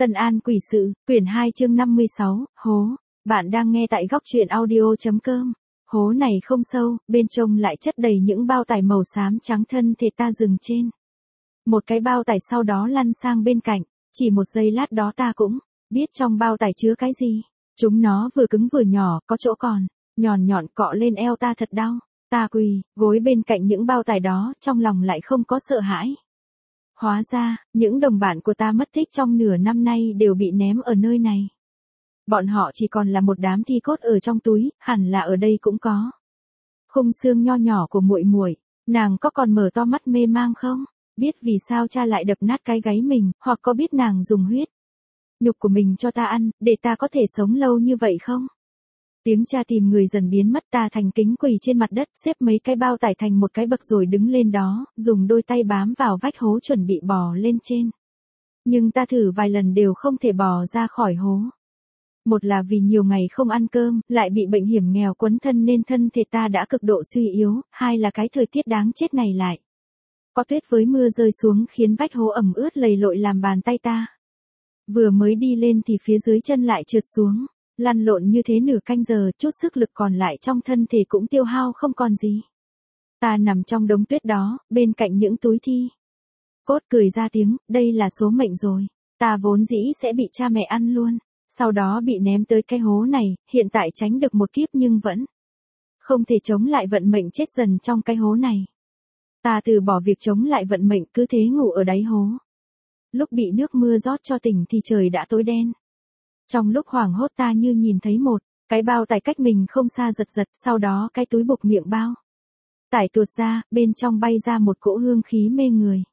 Tân An Quỷ Sự, quyển 2 chương 56, hố. Bạn đang nghe tại góc truyện audio.com. Hố này không sâu, bên trong lại chất đầy những bao tải màu xám trắng thân thể ta dừng trên. Một cái bao tải sau đó lăn sang bên cạnh, chỉ một giây lát đó ta cũng biết trong bao tải chứa cái gì. Chúng nó vừa cứng vừa nhỏ, có chỗ còn, nhọn nhọn cọ lên eo ta thật đau. Ta quỳ, gối bên cạnh những bao tải đó, trong lòng lại không có sợ hãi. Hóa ra, những đồng bạn của ta mất tích trong nửa năm nay đều bị ném ở nơi này. Bọn họ chỉ còn là một đám thi cốt ở trong túi, hẳn là ở đây cũng có. Khung xương nho nhỏ của muội muội, nàng có còn mở to mắt mê mang không? Biết vì sao cha lại đập nát cái gáy mình, hoặc có biết nàng dùng huyết nhục của mình cho ta ăn, để ta có thể sống lâu như vậy không? Tiếng cha tìm người dần biến mất, ta thành kính quỳ trên mặt đất, xếp mấy cái bao tải thành một cái bậc rồi đứng lên đó, dùng đôi tay bám vào vách hố chuẩn bị bò lên trên. Nhưng ta thử vài lần đều không thể bò ra khỏi hố. Một là vì nhiều ngày không ăn cơm, lại bị bệnh hiểm nghèo quấn thân nên thân thể ta đã cực độ suy yếu, hai là cái thời tiết đáng chết này lại có tuyết với mưa rơi xuống khiến vách hố ẩm ướt lầy lội làm bàn tay ta. Vừa mới đi lên thì phía dưới chân lại trượt xuống. Lăn lộn như thế nửa canh giờ, chút sức lực còn lại trong thân thể cũng tiêu hao không còn gì. Ta nằm trong đống tuyết đó, bên cạnh những túi thi cốt cười ra tiếng, đây là số mệnh rồi. Ta vốn dĩ sẽ bị cha mẹ ăn luôn, sau đó bị ném tới cái hố này, hiện tại tránh được một kiếp nhưng vẫn không thể chống lại vận mệnh chết dần trong cái hố này. Ta từ bỏ việc chống lại vận mệnh, cứ thế ngủ ở đáy hố. Lúc bị nước mưa rót cho tỉnh thì trời đã tối đen. Trong lúc hoảng hốt ta như nhìn thấy một cái bao tải cách mình không xa giật giật, sau đó cái túi bục miệng bao tải tuột ra, bên trong bay ra một cỗ hương khí mê người.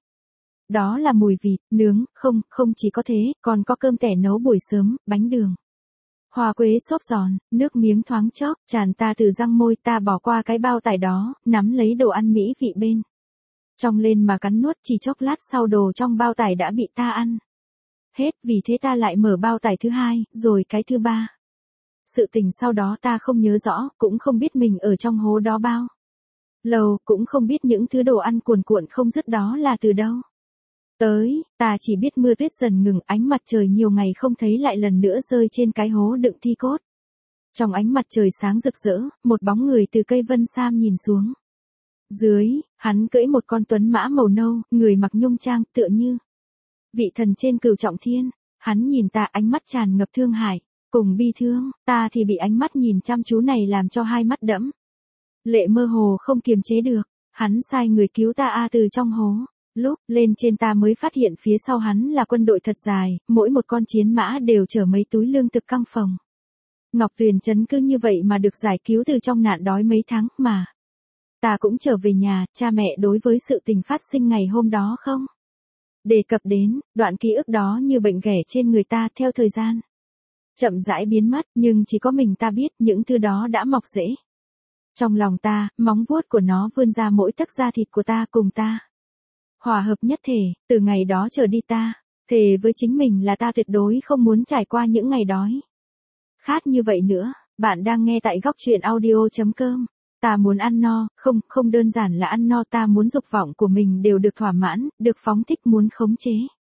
Đó là mùi vịt nướng, không chỉ có thế, còn có cơm tẻ nấu buổi sớm, bánh đường, hoa quế xốp giòn, nước miếng thoáng chốc tràn ta từ răng môi. Ta bỏ qua cái bao tải đó, nắm lấy đồ ăn mỹ vị bên trong lên mà cắn nuốt, chỉ chốc lát sau đồ trong bao tải đã bị ta ăn hết, vì thế ta lại mở bao tải thứ hai, rồi cái thứ ba. Sự tình sau đó ta không nhớ rõ, cũng không biết mình ở trong hố đó bao lâu, cũng không biết những thứ đồ ăn cuồn cuộn không dứt đó là từ đâu tới, ta chỉ biết mưa tuyết dần ngừng, ánh mặt trời nhiều ngày không thấy lại lần nữa rơi trên cái hố đựng thi cốt. Trong ánh mặt trời sáng rực rỡ, một bóng người từ cây vân sam nhìn xuống. Dưới, hắn cưỡi một con tuấn mã màu nâu, người mặc nhung trang, tựa như vị thần trên cửu trọng thiên. Hắn nhìn ta, ánh mắt tràn ngập thương hại cùng bi thương, ta thì bị ánh mắt nhìn chăm chú này làm cho hai mắt đẫm lệ, mơ hồ không kiềm chế được. Hắn sai người cứu ta từ trong hố. Lúc lên trên ta mới phát hiện phía sau hắn là quân đội thật dài, mỗi một con chiến mã đều chở mấy túi lương thực căng phòng. Ngọc Tuyền Trấn cứ như vậy mà được giải cứu từ trong nạn đói mấy tháng mà. Ta cũng trở về nhà, cha mẹ đối với sự tình phát sinh ngày hôm đó không đề cập đến, đoạn ký ức đó như bệnh ghẻ trên người ta theo thời gian chậm rãi biến mất, nhưng chỉ có mình ta biết những thứ đó đã mọc rễ trong lòng ta, móng vuốt của nó vươn ra mỗi tấc da thịt của ta, cùng ta hòa hợp nhất thể. Từ ngày đó trở đi ta thề với chính mình là ta tuyệt đối không muốn trải qua những ngày đói khát như vậy nữa. Bạn đang nghe tại góc truyện audio.com. Ta muốn ăn no, không đơn giản là ăn no, ta muốn dục vọng của mình đều được thỏa mãn, được phóng thích, muốn khống chế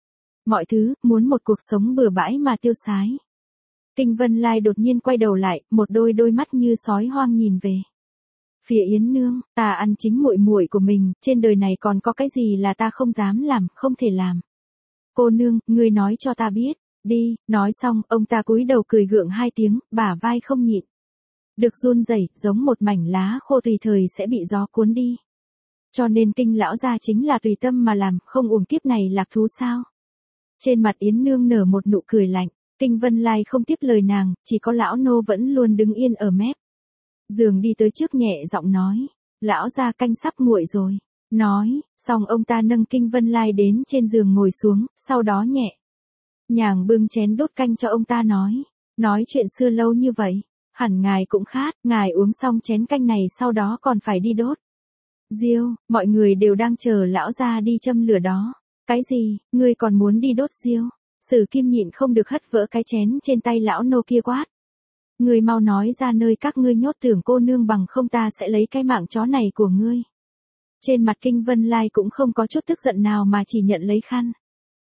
mọi thứ, muốn một cuộc sống bừa bãi mà tiêu sái. Kinh Vân Lai đột nhiên quay đầu lại, một đôi mắt như sói hoang nhìn về phía Yến Nương. Ta ăn chính muội muội của mình, trên đời này còn có cái gì là ta không dám làm, không thể làm. Cô nương, ngươi nói cho ta biết đi. Nói xong, ông ta cúi đầu cười gượng hai tiếng, bả vai không nhịn được run rẩy, giống một mảnh lá khô tùy thời sẽ bị gió cuốn đi. Cho nên Kinh lão gia chính là tùy tâm mà làm, không uổng kiếp này lạc thú sao? Trên mặt Yến Nương nở một nụ cười lạnh. Kinh Vân Lai không tiếp lời nàng, chỉ có lão nô vẫn luôn đứng yên ở mép giường đi tới trước, nhẹ giọng nói, lão gia canh sắp nguội rồi. Nói xong ông ta nâng Kinh Vân Lai đến trên giường ngồi xuống, sau đó nhẹ nhàng bưng chén đốt canh cho ông ta, nói chuyện xưa lâu như vậy, hẳn ngài cũng khát, ngài uống xong chén canh này sau đó còn phải đi đốt diêu, mọi người đều đang chờ lão gia đi châm lửa đó. Cái gì, ngươi còn muốn đi đốt diêu? Sử Kim nhịn không được hất vỡ cái chén trên tay lão nô kia, quát, ngươi mau nói ra nơi các ngươi nhốt tưởng cô nương, bằng không ta sẽ lấy cái mạng chó này của ngươi. Trên mặt Kinh Vân Lai cũng không có chút tức giận nào mà chỉ nhận lấy khăn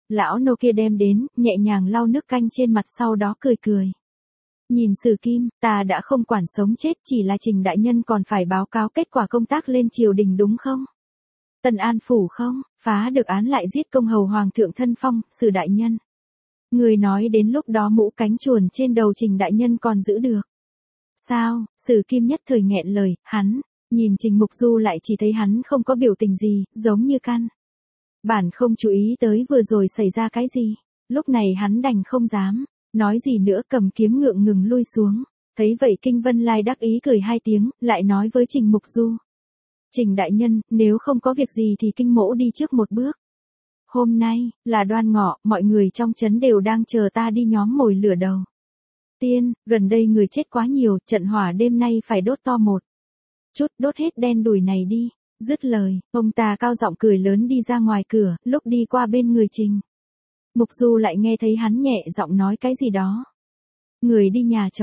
Lão nô kia đem đến, nhẹ nhàng lau nước canh trên mặt sau đó cười cười. Nhìn Sử Kim, ta đã không quản sống chết, chỉ là Trình đại nhân còn phải báo cáo kết quả công tác lên triều đình đúng không? Tân An phủ không, phá được án lại giết công hầu hoàng thượng thân phong, Sử đại nhân. Người nói đến lúc đó mũ cánh chuồn trên đầu Trình đại nhân còn giữ được. Sao? Sử Kim nhất thời nghẹn lời, hắn, nhìn Trình Mục Du lại chỉ thấy hắn không có biểu tình gì, giống như căn bản không chú ý tới vừa rồi xảy ra cái gì. Lúc này hắn đành không dám nói gì nữa, cầm kiếm ngượng ngừng lui xuống. Thấy vậy Kinh Vân Lai đắc ý cười hai tiếng, lại nói với Trình Mục Du. Trình đại nhân, nếu không có việc gì thì Kinh mỗ đi trước một bước. Hôm nay, là Đoan Ngọ, mọi người trong trấn đều đang chờ ta đi nhóm mồi lửa đầu tiên, gần đây người chết quá nhiều, trận hỏa đêm nay phải đốt to một chút, đốt hết đen đủi này đi. Dứt lời, ông ta cao giọng cười lớn đi ra ngoài cửa, lúc đi qua bên người Trình Mục Du lại nghe thấy hắn nhẹ giọng nói cái gì đó. Người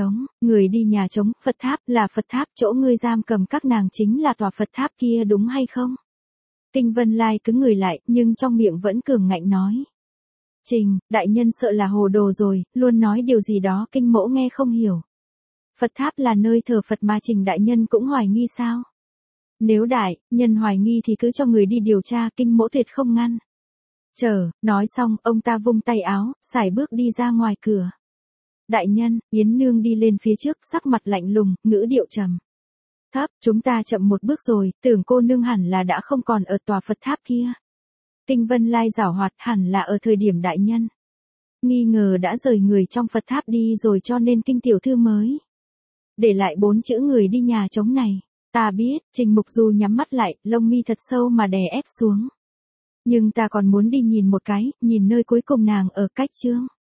đi nhà trống, Phật tháp, là Phật tháp, chỗ ngươi giam cầm các nàng chính là tòa Phật tháp kia đúng hay không? Kinh Vân Lai cứng người lại, nhưng trong miệng vẫn cường ngạnh nói. Trình, đại nhân sợ là hồ đồ rồi, luôn nói điều gì đó Kinh mỗ nghe không hiểu. Phật tháp là nơi thờ Phật mà Trình đại nhân cũng hoài nghi sao? Nếu đại nhân hoài nghi thì cứ cho người đi điều tra, Kinh mỗ tuyệt không ngăn. Nói xong, ông ta vung tay áo, sải bước đi ra ngoài cửa. Đại nhân, Yến Nương đi lên phía trước, sắc mặt lạnh lùng, ngữ điệu trầm thấp, chúng ta chậm một bước rồi, tưởng cô nương hẳn là đã không còn ở tòa Phật tháp kia. Kinh Vân Lai giảo hoạt, hẳn là ở thời điểm đại nhân nghi ngờ đã rời người trong Phật tháp đi rồi, cho nên Kinh tiểu thư mới để lại 4 chữ người đi nhà trống này. Ta biết, Trình Mục Du nhắm mắt lại, lông mi thật sâu mà đè ép xuống. Nhưng ta còn muốn đi nhìn một cái, nhìn nơi cuối cùng nàng ở. Cách chương